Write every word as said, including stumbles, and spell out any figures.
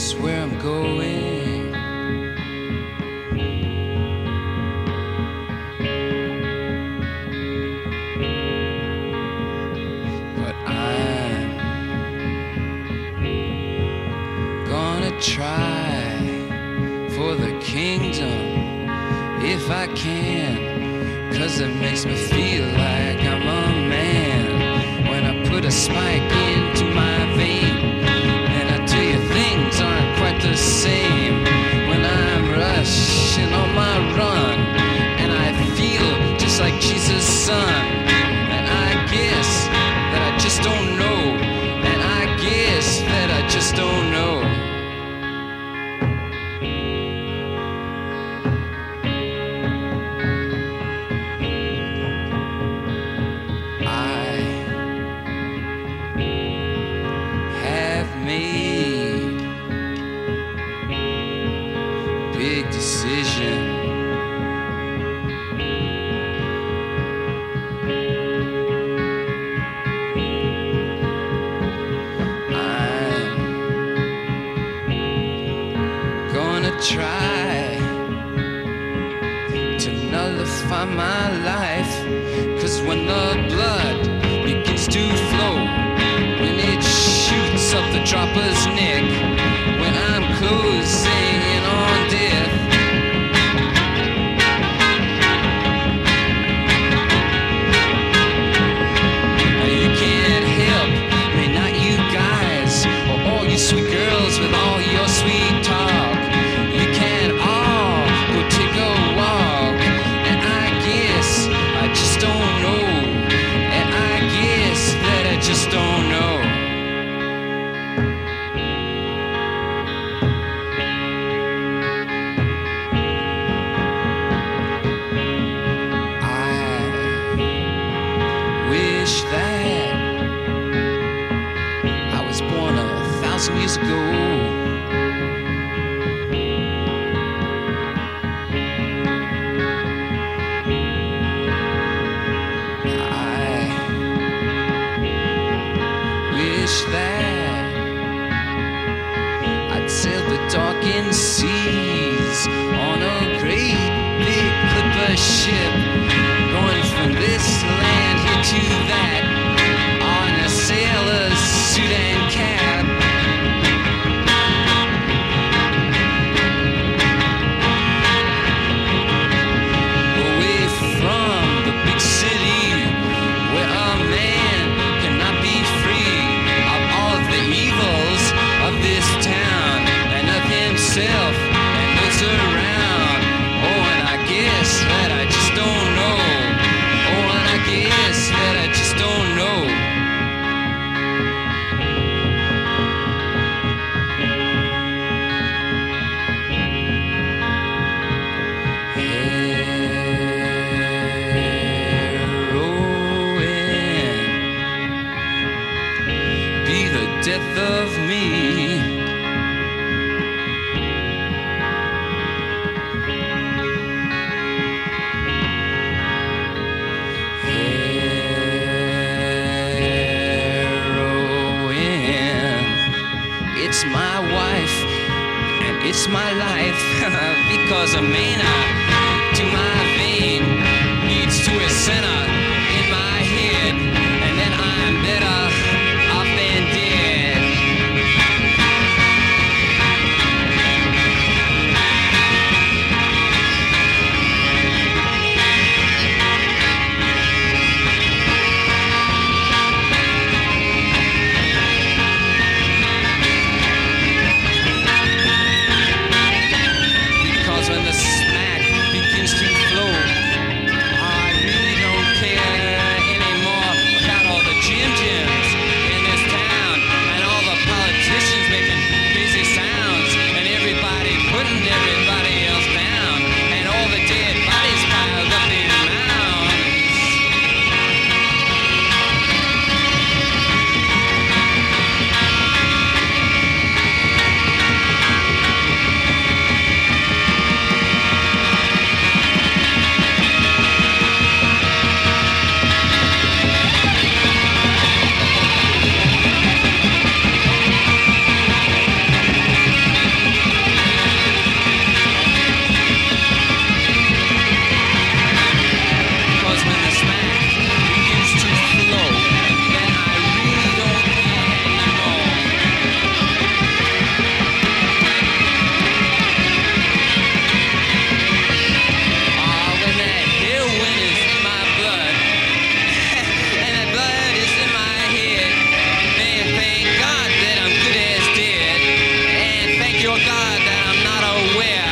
is where I'm going. But I'm gonna try for the kingdom if I can, 'cause it makes me feel like I'm a man when I put a spike into my vein. And I tell you, things aren't quite the same when I'm rushing on my run, and I feel just like Jesus' son. And I guess that I just don't know, and I guess that I just don't know. Big decision. I'm gonna try to nullify my life, 'cause when the blood begins to flow, when it shoots up the dropper's neck, when I'm closing in on death, you can't help me, not you guys, or all you sweet girls with all your sweet talk. You can all go take a walk, and I guess I just don't know, and I guess that I just don't know. That I was born a thousand years ago. I wish that I'd sail the darkened seas on a great big clipper ship, going from this land here to that, on a sailor's suit and cap. Away from the big city, where a man cannot be free of all of the evils of this town, and of himself and those around. Oh, and I guess that I just don't know. Oh, and I guess that I just don't know. Heroin be the death of me. It's my wife and it's my life, because a mana to my vein leads to a center in my head, and then I'm better off than dead. When the smack begins to flow, I really don't care. your God that I'm not aware.